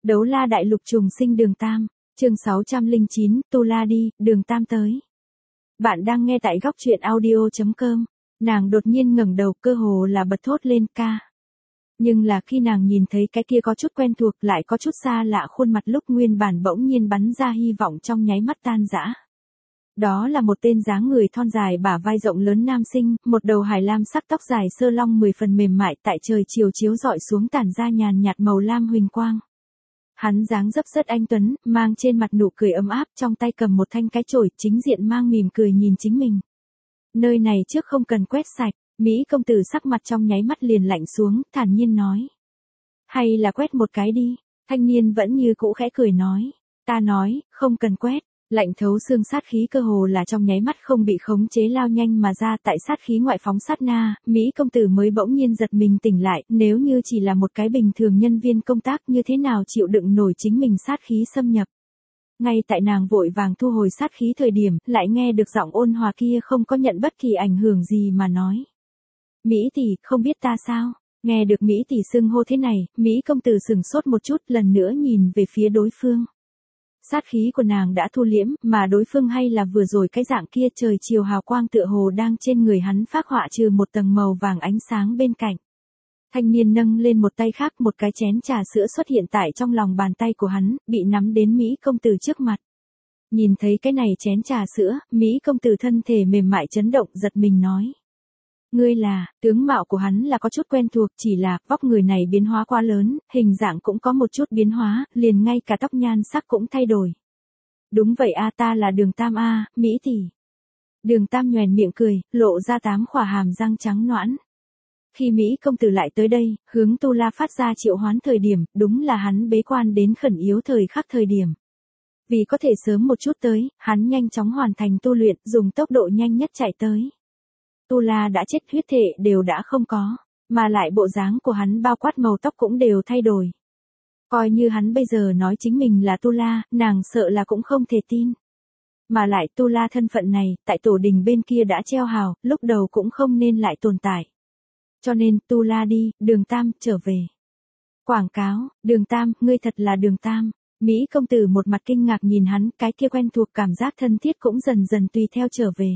Đấu la đại lục trùng sinh đường Tam, chương 609, Tu La đi, đường Tam tới. Bạn đang nghe tại góc truyện audio.com. Nàng đột nhiên ngẩng đầu, cơ hồ là bật thốt lên ca. Nhưng là khi nàng nhìn thấy cái kia có chút quen thuộc lại có chút xa lạ khuôn mặt lúc nguyên bản bỗng nhiên bắn ra hy vọng trong nháy mắt tan rã. Đó là một tên dáng người thon dài bả vai rộng lớn nam sinh, một đầu hải lam sắc tóc dài sơ long 10 phần mềm mại tại trời chiều chiếu rọi xuống tản ra nhàn nhạt màu lam huỳnh quang. Hắn dáng dấp rất anh tuấn, mang trên mặt nụ cười ấm áp, trong tay cầm một thanh cái chổi, chính diện mang mỉm cười nhìn chính mình. Nơi này trước không cần quét sạch, Mỹ công tử sắc mặt trong nháy mắt liền lạnh xuống, thản nhiên nói. Hay là quét một cái đi, thanh niên vẫn như cũ khẽ cười nói. Ta nói, không cần quét. Lạnh thấu xương sát khí cơ hồ là trong nháy mắt không bị khống chế lao nhanh mà ra, tại sát khí ngoại phóng sát na, Mỹ công tử mới bỗng nhiên giật mình tỉnh lại, nếu như chỉ là một cái bình thường nhân viên công tác như thế nào chịu đựng nổi chính mình sát khí xâm nhập. Ngay tại nàng vội vàng thu hồi sát khí thời điểm, lại nghe được giọng ôn hòa kia không có nhận bất kỳ ảnh hưởng gì mà nói. Mỹ tỷ, không biết ta sao? Nghe được Mỹ tỷ xưng hô thế này, Mỹ công tử sừng sốt một chút, lần nữa nhìn về phía đối phương. Sát khí của nàng đã thu liễm, mà đối phương hay là vừa rồi cái dạng kia, trời chiều hào quang tựa hồ đang trên người hắn phác họa trừ một tầng màu vàng ánh sáng bên cạnh. Thanh niên nâng lên một tay khác, một cái chén trà sữa xuất hiện tại trong lòng bàn tay của hắn, bị nắm đến Mỹ công tử trước mặt. Nhìn thấy cái này chén trà sữa, Mỹ công tử thân thể mềm mại chấn động, giật mình nói. Ngươi là, tướng mạo của hắn là có chút quen thuộc, chỉ là vóc người này biến hóa quá lớn, hình dạng cũng có một chút biến hóa, liền ngay cả tóc nhan sắc cũng thay đổi. Đúng vậy a, ta là đường Tam a, Mỹ tỷ. Đường Tam nhoẻn miệng cười, lộ ra 8 khỏa hàm răng trắng nõn. Khi Mỹ công tử lại tới đây, hướng Tu La phát ra triệu hoán thời điểm, đúng là hắn bế quan đến khẩn yếu thời khắc thời điểm. Vì có thể sớm một chút tới, hắn nhanh chóng hoàn thành tu luyện, dùng tốc độ nhanh nhất chạy tới. Tu La đã chết, huyết thể đều đã không có, mà lại bộ dáng của hắn bao quát màu tóc cũng đều thay đổi. Coi như hắn bây giờ nói chính mình là Tu La, nàng sợ là cũng không thể tin. Mà lại Tu La thân phận này, tại tổ đình bên kia đã treo hào, lúc đầu cũng không nên lại tồn tại. Cho nên, Tu La đi, đường Tam, trở về. Quảng cáo, đường Tam, ngươi thật là đường Tam. Mỹ công tử một mặt kinh ngạc nhìn hắn, cái kia quen thuộc cảm giác thân thiết cũng dần dần tùy theo trở về.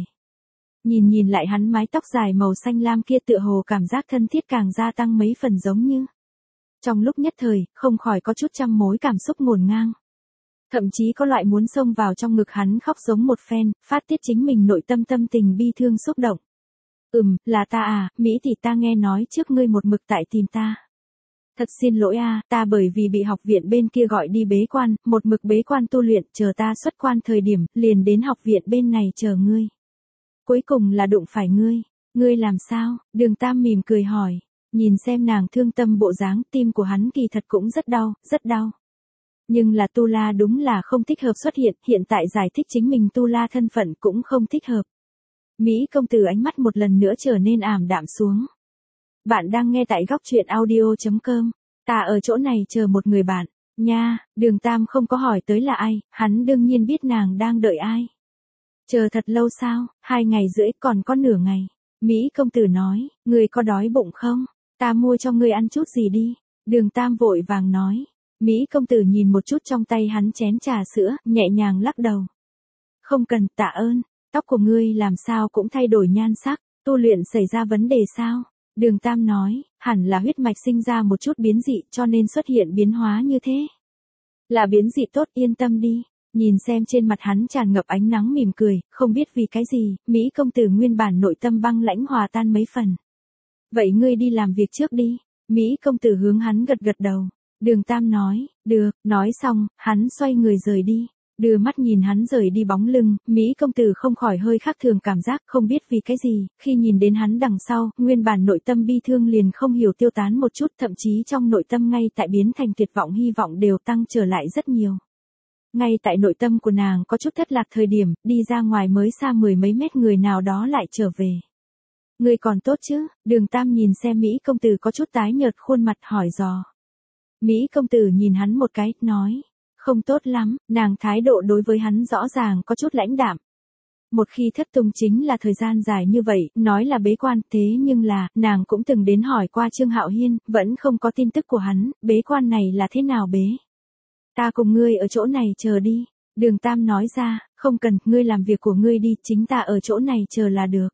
Nhìn lại hắn mái tóc dài màu xanh lam kia, tựa hồ cảm giác thân thiết càng gia tăng mấy phần giống như. Trong lúc nhất thời, không khỏi có chút trăm mối cảm xúc ngổn ngang. Thậm chí có loại muốn xông vào trong ngực hắn khóc giống một phen, phát tiết chính mình nội tâm tâm tình bi thương xúc động. Là ta à, Mỹ tỷ, ta nghe nói trước ngươi một mực tại tìm ta. Thật xin lỗi a, ta bởi vì bị học viện bên kia gọi đi bế quan, một mực bế quan tu luyện, chờ ta xuất quan thời điểm, liền đến học viện bên này chờ ngươi. Cuối cùng là đụng phải ngươi làm sao? Đường Tam mỉm cười hỏi, nhìn xem nàng thương tâm bộ dáng, tim của hắn kỳ thật cũng rất đau. Nhưng là Tu La đúng là không thích hợp xuất hiện tại giải thích chính mình Tu La thân phận cũng không thích hợp. Mỹ công tử ánh mắt một lần nữa trở nên ảm đạm xuống. Bạn đang nghe tại góc truyện audio.com, ta ở chỗ này chờ một người bạn, nha, đường Tam không có hỏi tới là ai, hắn đương nhiên biết nàng đang đợi ai. Chờ thật lâu sao, 2 ngày rưỡi, còn có nửa ngày. Mỹ công tử nói, ngươi có đói bụng không? Ta mua cho ngươi ăn chút gì đi. Đường Tam vội vàng nói. Mỹ công tử nhìn một chút trong tay hắn chén trà sữa, nhẹ nhàng lắc đầu. Không cần, tạ ơn. Tóc của ngươi làm sao cũng thay đổi nhan sắc, tu luyện xảy ra vấn đề sao? Đường Tam nói, hẳn là huyết mạch sinh ra một chút biến dị cho nên xuất hiện biến hóa như thế. Là biến dị tốt, yên tâm đi. Nhìn xem trên mặt hắn tràn ngập ánh nắng mỉm cười, không biết vì cái gì, Mỹ công tử nguyên bản nội tâm băng lãnh hòa tan mấy phần. Vậy ngươi đi làm việc trước đi. Mỹ công tử hướng hắn gật đầu. Đường Tam nói, được, nói xong, hắn xoay người rời đi. Đưa mắt nhìn hắn rời đi bóng lưng, Mỹ công tử không khỏi hơi khác thường cảm giác, không biết vì cái gì, khi nhìn đến hắn đằng sau, nguyên bản nội tâm bi thương liền không hiểu tiêu tán một chút, thậm chí trong nội tâm ngay tại biến thành tuyệt vọng hy vọng đều tăng trở lại rất nhiều. Ngay tại nội tâm của nàng có chút thất lạc thời điểm, đi ra ngoài mới xa 10 mấy mét người nào đó lại trở về. Ngươi còn tốt chứ? Đường Tam nhìn xem Mỹ công tử có chút tái nhợt khuôn mặt hỏi dò. Mỹ công tử nhìn hắn một cái, nói. Không tốt lắm, nàng thái độ đối với hắn rõ ràng có chút lãnh đạm. Một khi thất tung chính là thời gian dài như vậy, nói là bế quan, thế nhưng là, nàng cũng từng đến hỏi qua Trương Hạo Hiên, vẫn không có tin tức của hắn, bế quan này là thế nào bế. Ta cùng ngươi ở chỗ này chờ đi. Đường Tam nói ra, không cần, ngươi làm việc của ngươi đi, chính ta ở chỗ này chờ là được.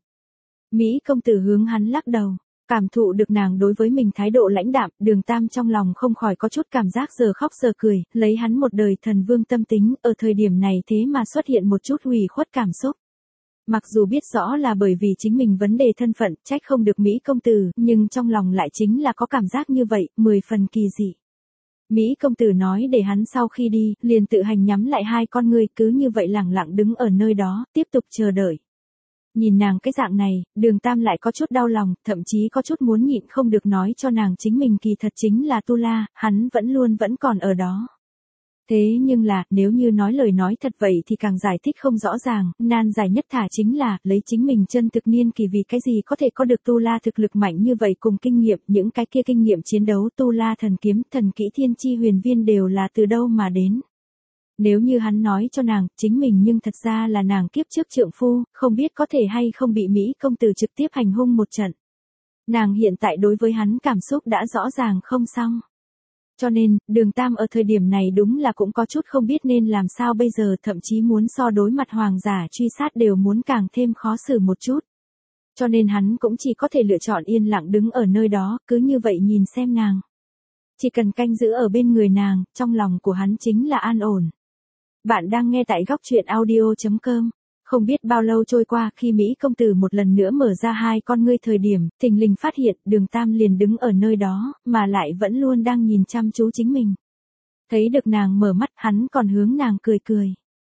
Mỹ công tử hướng hắn lắc đầu. Cảm thụ được nàng đối với mình thái độ lãnh đạm, Đường Tam trong lòng không khỏi có chút cảm giác giờ khóc giờ cười, lấy hắn một đời thần vương tâm tính, ở thời điểm này thế mà xuất hiện một chút ủy khuất cảm xúc. Mặc dù biết rõ là bởi vì chính mình vấn đề thân phận, trách không được Mỹ công tử, nhưng trong lòng lại chính là có cảm giác như vậy, 10 phần kỳ dị. Mỹ công tử nói để hắn sau khi đi, liền tự hành nhắm lại hai con ngươi, cứ như vậy lẳng lặng đứng ở nơi đó, tiếp tục chờ đợi. Nhìn nàng cái dạng này, Đường Tam lại có chút đau lòng, thậm chí có chút muốn nhịn không được nói cho nàng chính mình kỳ thật chính là Tu La, hắn vẫn còn ở đó. Thế nhưng là, nếu như nói lời nói thật vậy thì càng giải thích không rõ ràng, nan giải nhất thả chính là, lấy chính mình chân thực niên kỳ vì cái gì có thể có được Tu La thực lực mạnh như vậy cùng kinh nghiệm, những cái kia kinh nghiệm chiến đấu Tu La thần kiếm, thần kỹ thiên chi huyền viên đều là từ đâu mà đến. Nếu như hắn nói cho nàng, chính mình nhưng thật ra là nàng kiếp trước trượng phu, không biết có thể hay không bị Mỹ công tử trực tiếp hành hung một trận. Nàng hiện tại đối với hắn cảm xúc đã rõ ràng không xong. Cho nên, Đường Tam ở thời điểm này đúng là cũng có chút không biết nên làm sao bây giờ, thậm chí muốn so đối mặt hoàng giả truy sát đều muốn càng thêm khó xử một chút. Cho nên hắn cũng chỉ có thể lựa chọn yên lặng đứng ở nơi đó, cứ như vậy nhìn xem nàng. Chỉ cần canh giữ ở bên người nàng, trong lòng của hắn chính là an ổn. Bạn đang nghe tại góc truyện audio.com. Không biết bao lâu trôi qua, khi Mỹ công tử một lần nữa mở ra hai con ngươi thời điểm, thình lình phát hiện Đường Tam liền đứng ở nơi đó, mà lại vẫn luôn đang nhìn chăm chú chính mình. Thấy được nàng mở mắt, hắn còn hướng nàng cười cười.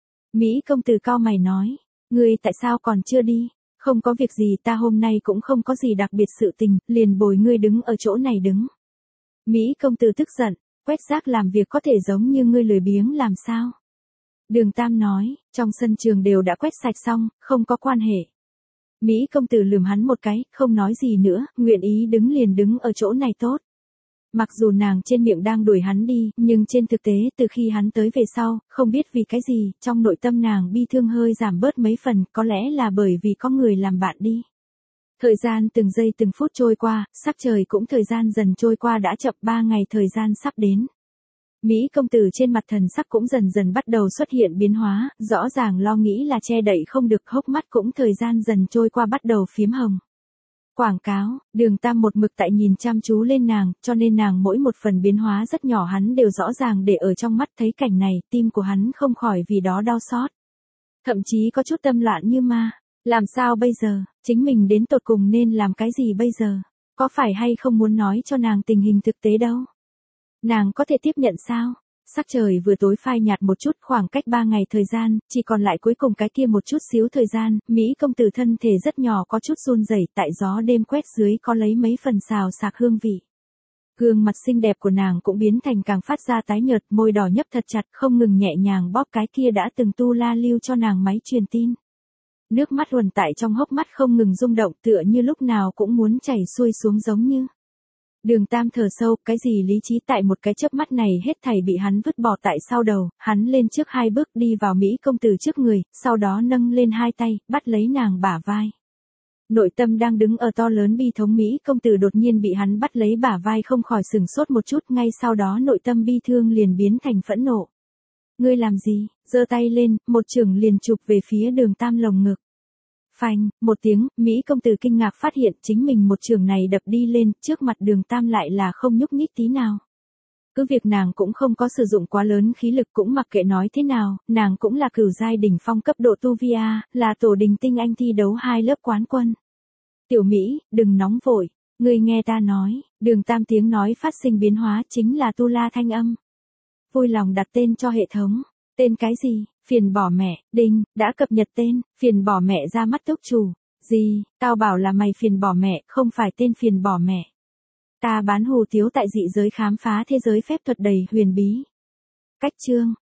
Mỹ công tử cau mày nói, ngươi tại sao còn chưa đi? Không có việc gì, ta hôm nay cũng không có gì đặc biệt sự tình, liền bồi ngươi đứng ở chỗ này đứng. Mỹ công tử tức giận, quét rác làm việc có thể giống như ngươi lười biếng làm sao? Đường Tam nói, trong sân trường đều đã quét sạch xong, không có quan hệ. Mỹ công tử lườm hắn một cái, không nói gì nữa, nguyện ý đứng liền đứng ở chỗ này tốt. Mặc dù nàng trên miệng đang đuổi hắn đi, nhưng trên thực tế từ khi hắn tới về sau, không biết vì cái gì, trong nội tâm nàng bi thương hơi giảm bớt mấy phần, có lẽ là bởi vì có người làm bạn đi. Thời gian từng giây từng phút trôi qua, sắc trời cũng thời gian dần trôi qua đã chậm 3 ngày thời gian sắp đến. Mỹ công tử trên mặt thần sắc cũng dần dần bắt đầu xuất hiện biến hóa, rõ ràng lo nghĩ là che đậy không được, hốc mắt cũng thời gian dần trôi qua bắt đầu phiếm hồng. Quảng cáo, Đường Tam một mực tại nhìn chăm chú lên nàng, cho nên nàng mỗi một phần biến hóa rất nhỏ hắn đều rõ ràng để ở trong mắt, thấy cảnh này, tim của hắn không khỏi vì đó đau xót. Thậm chí có chút tâm loạn như ma, làm sao bây giờ, chính mình đến tột cùng nên làm cái gì bây giờ, có phải hay không muốn nói cho nàng tình hình thực tế đâu. Nàng có thể tiếp nhận sao? Sắc trời vừa tối phai nhạt một chút, khoảng cách 3 ngày thời gian, chỉ còn lại cuối cùng cái kia một chút xíu thời gian, Mỹ công tử thân thể rất nhỏ có chút run rẩy, tại gió đêm quét dưới có lấy mấy phần xào xạc hương vị. Gương mặt xinh đẹp của nàng cũng biến thành càng phát ra tái nhợt, môi đỏ nhấp thật chặt, không ngừng nhẹ nhàng bóp cái kia đã từng Tu La lưu cho nàng máy truyền tin. Nước mắt uẩn tại trong hốc mắt không ngừng rung động, tựa như lúc nào cũng muốn chảy xuôi xuống giống như. Đường Tam thở sâu, cái gì lý trí tại một cái chớp mắt này hết thảy bị hắn vứt bỏ tại sau đầu, hắn lên trước 2 bước đi vào Mỹ công tử trước người, sau đó nâng lên 2 tay, bắt lấy nàng bả vai. Nội tâm đang đứng ở to lớn bi thống Mỹ công tử đột nhiên bị hắn bắt lấy bả vai không khỏi sửng sốt một chút, ngay sau đó nội tâm bi thương liền biến thành phẫn nộ. Ngươi làm gì? Giơ tay lên, một chưởng liền chụp về phía Đường Tam lồng ngực. Phanh, một tiếng, Mỹ công tử kinh ngạc phát hiện chính mình một chưởng này đập đi lên, trước mặt Đường Tam lại là không nhúc nhích tí nào. Cứ việc nàng cũng không có sử dụng quá lớn khí lực, cũng mặc kệ nói thế nào, nàng cũng là cửu giai đỉnh phong cấp độ tu vi A, là tổ đình tinh anh thi đấu 2 lớp quán quân. Tiểu Mỹ, đừng nóng vội, ngươi nghe ta nói, Đường Tam tiếng nói phát sinh biến hóa chính là Tu La thanh âm. Vui lòng đặt tên cho hệ thống. Tên cái gì? Phiền bỏ mẹ, đinh, đã cập nhật tên, phiền bỏ mẹ ra mắt túc chủ. Gì, tao bảo là mày phiền bỏ mẹ, không phải tên phiền bỏ mẹ. Ta bán hủ tiếu tại dị giới khám phá thế giới phép thuật đầy huyền bí. Cách chương,